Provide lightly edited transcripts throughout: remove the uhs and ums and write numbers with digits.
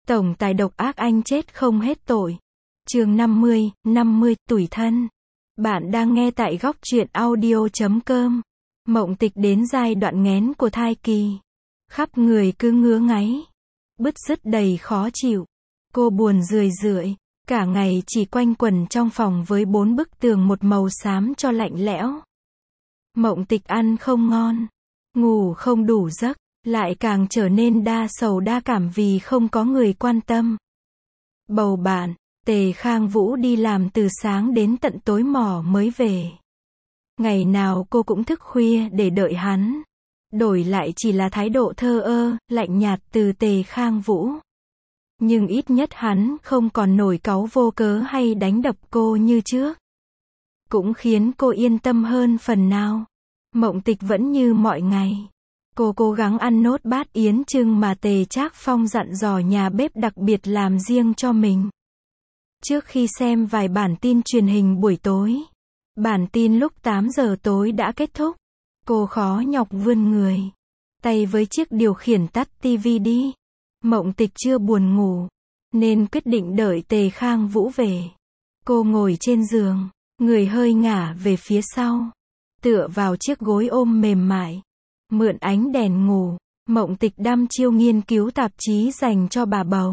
Tổng tài độc ác anh chết không hết tội. Chương 50, tủi thân. Bạn đang nghe tại góc truyện audio.com. Mộng Tịch đến giai đoạn nghén của thai kỳ. Khắp người cứ ngứa ngáy. Bứt rứt đầy khó chịu. Cô buồn rười rượi. Cả ngày chỉ quanh quẩn trong phòng với 4 bức tường một màu xám cho lạnh lẽo. Mộng Tịch ăn không ngon. Ngủ không đủ giấc. Lại càng trở nên đa sầu đa cảm vì không có người quan tâm. Bầu bạn, Tề Khang Vũ đi làm từ sáng đến tận tối mỏ mới về. Ngày nào cô cũng thức khuya để đợi hắn. Đổi lại chỉ là thái độ thờ ơ, lạnh nhạt từ Tề Khang Vũ. Nhưng ít nhất hắn không còn nổi cáu vô cớ hay đánh đập cô như trước. Cũng khiến cô yên tâm hơn phần nào. Mộng Tịch vẫn như mọi ngày. Cô cố gắng ăn nốt bát yến chưng mà Tề Trác Phong dặn dò nhà bếp đặc biệt làm riêng cho mình. Trước khi xem vài bản tin truyền hình buổi tối, bản tin lúc 8 giờ tối đã kết thúc. Cô khó nhọc vươn người, tay với chiếc điều khiển tắt tivi đi. Mộng Tịch chưa buồn ngủ, nên quyết định đợi Tề Khang Vũ về. Cô ngồi trên giường, người hơi ngả về phía sau, tựa vào chiếc gối ôm mềm mại. Mượn ánh đèn ngủ, Mộng Tịch đăm chiêu nghiên cứu tạp chí dành cho bà bầu.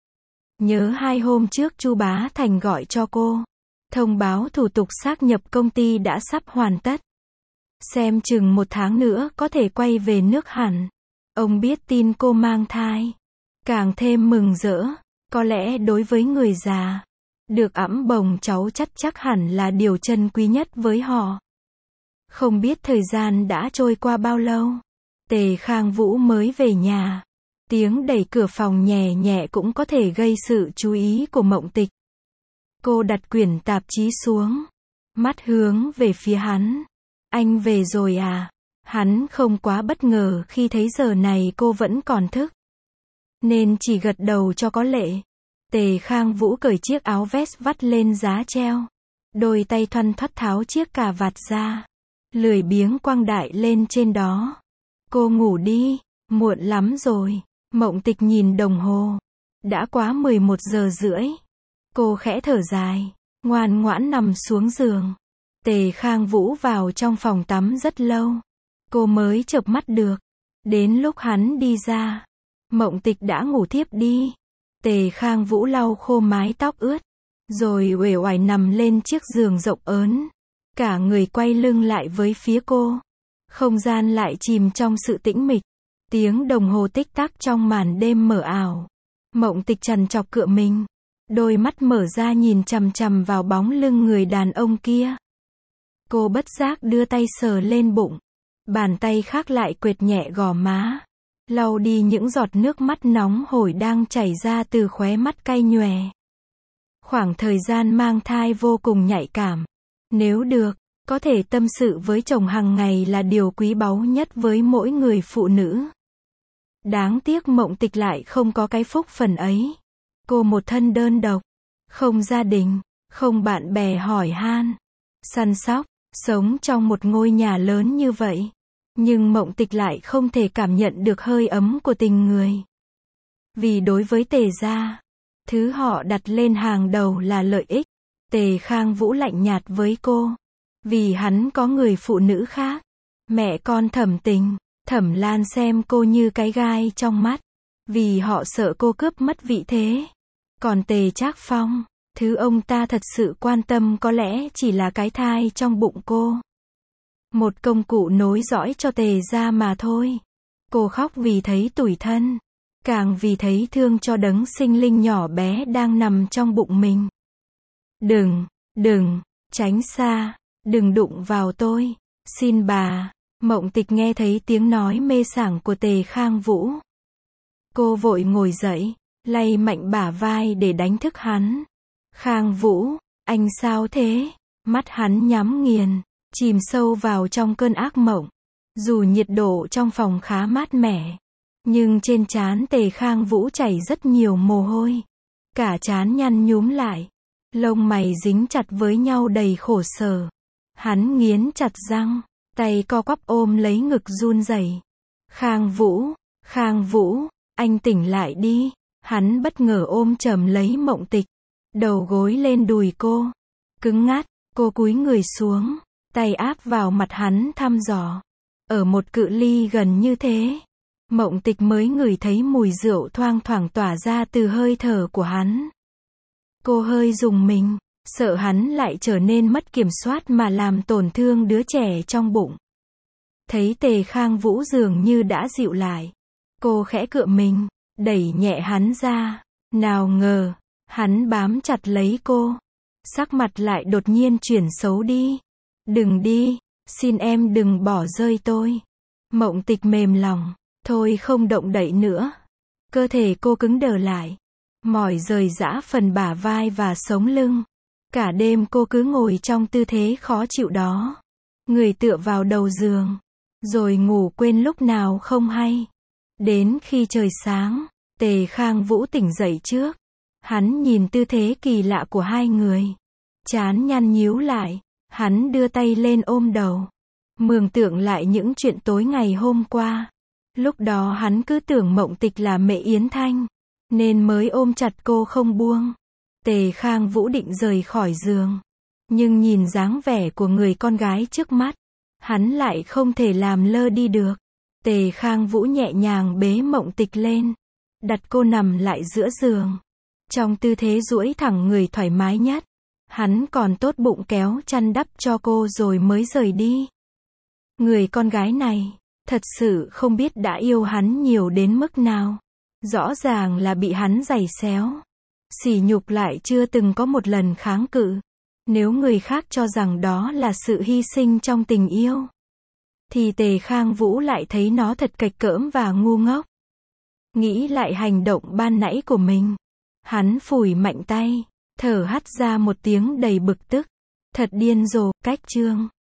Nhớ 2 hôm trước Chu Bá Thành gọi cho cô, thông báo thủ tục xác nhập công ty đã sắp hoàn tất. Xem chừng 1 tháng nữa có thể quay về nước hẳn. Ông biết tin cô mang thai, càng thêm mừng rỡ. Có lẽ đối với người già, được ẵm bồng cháu chắc hẳn là điều trân quý nhất với họ. Không biết thời gian đã trôi qua bao lâu, Tề Khang Vũ mới về nhà. Tiếng đẩy cửa phòng nhẹ nhẹ cũng có thể gây sự chú ý của Mộng Tịch. Cô đặt quyển tạp chí xuống, mắt hướng về phía hắn. Anh về rồi à? Hắn không quá bất ngờ khi thấy giờ này cô vẫn còn thức, nên chỉ gật đầu cho có lệ. Tề Khang Vũ cởi chiếc áo vest vắt lên giá treo. Đôi tay thoăn thoắt tháo chiếc cà vạt ra, lười biếng quăng đại lên trên đó. Cô ngủ đi, muộn lắm rồi. Mộng Tịch nhìn đồng hồ, đã quá 11 giờ rưỡi. Cô khẽ thở dài, ngoan ngoãn nằm xuống giường. Tề Khang Vũ vào trong phòng tắm rất lâu, cô mới chợp mắt được. Đến lúc hắn đi ra, Mộng Tịch đã ngủ thiếp đi. Tề Khang Vũ lau khô mái tóc ướt, rồi uể oải nằm lên chiếc giường rộng ớn. Cả người quay lưng lại với phía cô. Không gian lại chìm trong sự tĩnh mịch. Tiếng đồng hồ tích tắc trong màn đêm mờ ảo. Mộng Tịch trằn trọc cựa mình. Đôi mắt mở ra nhìn chằm chằm vào bóng lưng người đàn ông kia. Cô bất giác đưa tay sờ lên bụng. Bàn tay khác lại quệt nhẹ gò má, lau đi những giọt nước mắt nóng hổi đang chảy ra từ khóe mắt cay nhòe. Khoảng thời gian mang thai vô cùng nhạy cảm. Nếu được, có thể tâm sự với chồng hàng ngày là điều quý báu nhất với mỗi người phụ nữ. Đáng tiếc Mộng Tịch lại không có cái phúc phần ấy. Cô một thân đơn độc, không gia đình, không bạn bè hỏi han, săn sóc, sống trong một ngôi nhà lớn như vậy. Nhưng Mộng Tịch lại không thể cảm nhận được hơi ấm của tình người. Vì đối với Tề gia, thứ họ đặt lên hàng đầu là lợi ích. Tề Khang Vũ lạnh nhạt với cô, vì hắn có người phụ nữ khác. Mẹ con Thẩm Tình, Thẩm Lan xem cô như cái gai trong mắt, vì họ sợ cô cướp mất vị thế. Còn Tề Trác Phong, thứ ông ta thật sự quan tâm có lẽ chỉ là cái thai trong bụng cô. Một công cụ nối dõi cho Tề gia mà thôi. Cô khóc vì thấy tủi thân, càng vì thấy thương cho đấng sinh linh nhỏ bé đang nằm trong bụng mình. Đừng, tránh xa, đừng đụng vào tôi, xin bà. Mộng Tịch nghe thấy tiếng nói mê sảng của Tề Khang Vũ. Cô vội ngồi dậy, lay mạnh bả vai để đánh thức hắn. Khang Vũ, anh sao thế? Mắt hắn nhắm nghiền, chìm sâu vào trong cơn ác mộng. Dù nhiệt độ trong phòng khá mát mẻ, nhưng trên trán Tề Khang Vũ chảy rất nhiều mồ hôi. Cả trán nhăn nhúm lại, lông mày dính chặt với nhau đầy khổ sở. Hắn nghiến chặt răng, tay co quắp ôm lấy ngực run rẩy. Khang Vũ, anh tỉnh lại đi. Hắn bất ngờ ôm chầm lấy Mộng Tịch, đầu gối lên đùi cô. Cứng ngắc, cô cúi người xuống, tay áp vào mặt hắn thăm dò. Ở một cự ly gần như thế, Mộng Tịch mới ngửi thấy mùi rượu thoang thoảng tỏa ra từ hơi thở của hắn. Cô hơi rùng mình, sợ hắn lại trở nên mất kiểm soát mà làm tổn thương đứa trẻ trong bụng. Thấy Tề Khang Vũ dường như đã dịu lại, cô khẽ cựa mình, đẩy nhẹ hắn ra. Nào ngờ, hắn bám chặt lấy cô. Sắc mặt lại đột nhiên chuyển xấu đi. Đừng đi, xin em đừng bỏ rơi tôi. Mộng Tịch mềm lòng, thôi không động đậy nữa. Cơ thể cô cứng đờ lại, mỏi rời rã phần bả vai và sống lưng. Cả đêm cô cứ ngồi trong tư thế khó chịu đó, người tựa vào đầu giường, rồi ngủ quên lúc nào không hay. Đến khi trời sáng, Tề Khang Vũ tỉnh dậy trước. Hắn nhìn tư thế kỳ lạ của hai người, trán nhăn nhíu lại. Hắn đưa tay lên ôm đầu, mường tượng lại những chuyện tối ngày hôm qua. Lúc đó hắn cứ tưởng Mộng Tịch là Mẹ Yến Thanh, nên mới ôm chặt cô không buông. Tề Khang Vũ định rời khỏi giường, nhưng nhìn dáng vẻ của người con gái trước mắt, hắn lại không thể làm lơ đi được. Tề Khang Vũ nhẹ nhàng bế Mộng Tịch lên, đặt cô nằm lại giữa giường, trong tư thế duỗi thẳng người thoải mái nhất. Hắn còn tốt bụng kéo chăn đắp cho cô rồi mới rời đi. Người con gái này, thật sự không biết đã yêu hắn nhiều đến mức nào. Rõ ràng là bị hắn giày xéo, sỉ nhục, lại chưa từng có một lần kháng cự. Nếu người khác cho rằng đó là sự hy sinh trong tình yêu, thì Tề Khang Vũ lại thấy nó thật kệch cỡm và ngu ngốc. Nghĩ lại hành động ban nãy của mình, hắn phủi mạnh tay, thở hắt ra một tiếng đầy bực tức. Thật điên rồ, cách chương